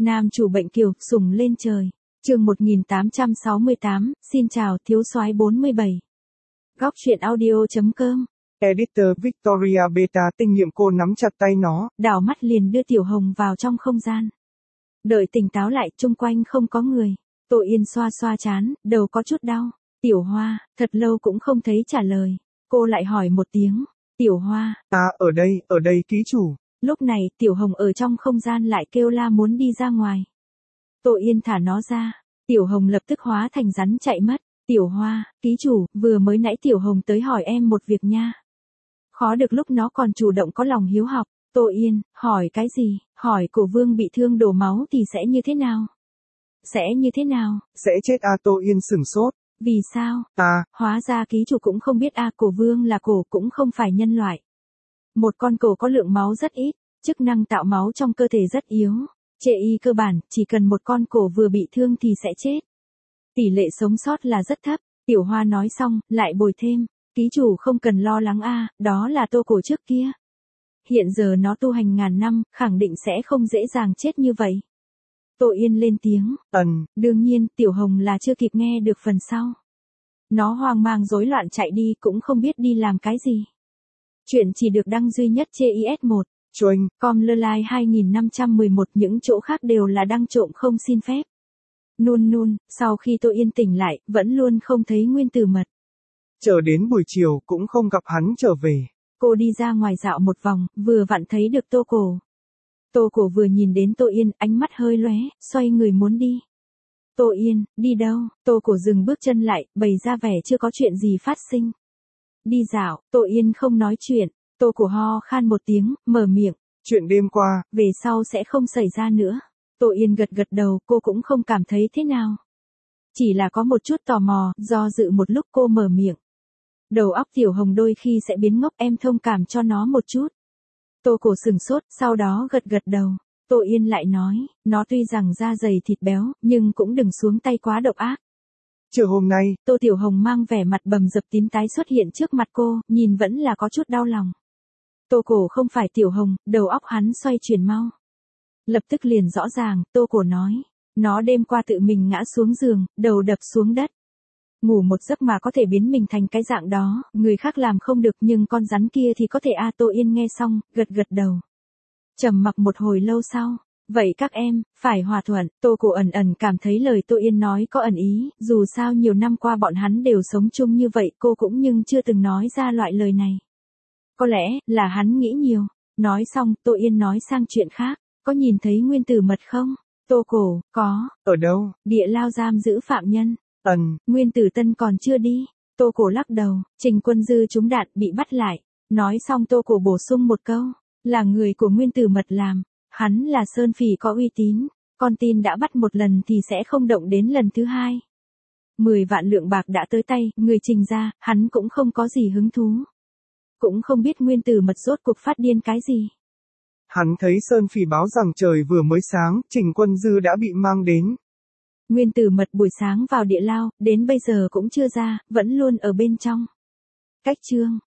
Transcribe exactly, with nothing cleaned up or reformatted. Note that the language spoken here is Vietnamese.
Nam chủ bệnh kiều, sủng lên trời. Chương một nghìn tám trăm sáu mươi tám, xin chào, thiếu soái bốn mươi bảy. Góc truyện audio.com. Editor Victoria Beta tinh nhiệm cô nắm chặt tay nó. Đảo mắt liền đưa Tiểu Hồng vào trong không gian. Đợi tỉnh táo lại, chung quanh không có người. Tô Yên xoa xoa trán, đầu có chút đau. Tiểu Hoa, thật lâu cũng không thấy trả lời. Cô lại hỏi một tiếng. Tiểu Hoa. À, ở đây, ở đây ký chủ. Lúc này, Tiểu Hồng ở trong không gian lại kêu la muốn đi ra ngoài. Tô Yên thả nó ra. Tiểu Hồng lập tức hóa thành rắn chạy mất. Tiểu Hoa, ký chủ, vừa mới nãy Tiểu Hồng tới hỏi em một việc nha. Khó được lúc nó còn chủ động có lòng hiếu học. Tô Yên, hỏi cái gì? Hỏi cổ vương bị thương đổ máu thì sẽ như thế nào? Sẽ như thế nào? Sẽ chết à? Tô Yên sửng sốt. Vì sao? À. Hóa ra ký chủ cũng không biết à, cổ vương là cổ cũng không phải nhân loại. Một con cổ có lượng máu rất ít, chức năng tạo máu trong cơ thể rất yếu. Chê y cơ bản, chỉ cần một con cổ vừa bị thương thì sẽ chết. Tỷ lệ sống sót là rất thấp. Tiểu Hoa nói xong, lại bồi thêm. Ký chủ không cần lo lắng a, đó là tô cổ trước kia. Hiện giờ nó tu hành ngàn năm, khẳng định sẽ không dễ dàng chết như vậy. Tô Yên lên tiếng. Ừm. Đương nhiên, Tiểu Hồng là chưa kịp nghe được phần sau. Nó hoang mang rối loạn chạy đi cũng không biết đi làm cái gì. Chuyện chỉ được đăng duy nhất trên i ét một. Choing. Com lơ lai hai nghìn năm trăm mười một, những chỗ khác đều là đăng trộm không xin phép. Nun nun, sau khi Tô Yên tỉnh lại, vẫn luôn không thấy Nguyên Tử Mật. Chờ đến buổi chiều cũng không gặp hắn trở về. Cô đi ra ngoài dạo một vòng, vừa vặn thấy được Tô Cổ. Tô Cổ vừa nhìn đến Tô Yên, ánh mắt hơi lóe, xoay người muốn đi. Tô Yên, đi đâu? Tô Cổ dừng bước chân lại, bày ra vẻ chưa có chuyện gì phát sinh. Đi dạo, Tô Yên không nói chuyện. Tô Cổ ho khan một tiếng, mở miệng. Chuyện đêm qua, về sau sẽ không xảy ra nữa. Tô Yên gật gật đầu, cô cũng không cảm thấy thế nào. Chỉ là có một chút tò mò, do dự một lúc cô mở miệng. Đầu óc Tiểu Hồng đôi khi sẽ biến ngốc, em thông cảm cho nó một chút. Tô Cổ sừng sốt, sau đó gật gật đầu. Tô Yên lại nói, nó tuy rằng da dày thịt béo, nhưng cũng đừng xuống tay quá độc ác. Chiều hôm nay, Tô Tiểu Hồng mang vẻ mặt bầm dập tím tái xuất hiện trước mặt cô, nhìn vẫn là có chút đau lòng. Tô Cổ không phải Tiểu Hồng, đầu óc hắn xoay chuyển mau. Lập tức liền rõ ràng, Tô Cổ nói, nó đêm qua tự mình ngã xuống giường, đầu đập xuống đất. Ngủ một giấc mà có thể biến mình thành cái dạng đó, người khác làm không được nhưng con rắn kia thì có thể a. Tô Yên nghe xong, gật gật đầu. Trầm mặc một hồi lâu sau, vậy các em, phải hòa thuận. Tô Cổ ẩn ẩn cảm thấy lời Tô Yên nói có ẩn ý, dù sao nhiều năm qua bọn hắn đều sống chung như vậy, cô cũng nhưng chưa từng nói ra loại lời này. Có lẽ, là hắn nghĩ nhiều. Nói xong, Tô Yên nói sang chuyện khác. Có nhìn thấy Nguyên Tử Mật không? Tô Cổ, có. Ở đâu? Địa lao giam giữ phạm nhân. Ừm. Nguyên Tử Tân còn chưa đi. Tô Cổ lắc đầu, Trình Quân Dư trúng đạn bị bắt lại. Nói xong Tô Cổ bổ sung một câu. Là người của Nguyên Tử Mật làm. Hắn là Sơn Phỉ có uy tín. Con tin đã bắt một lần thì sẽ không động đến lần thứ hai. Mười vạn lượng bạc đã tới tay, người Trình ra, hắn cũng không có gì hứng thú. Cũng không biết Nguyên Tử Mật rốt cuộc phát điên cái gì. Hắn thấy Sơn Phỉ báo rằng trời vừa mới sáng, Trình Quân Dư đã bị mang đến. Nguyên Tử Mật buổi sáng vào địa lao, đến bây giờ cũng chưa ra, vẫn luôn ở bên trong. Cách chương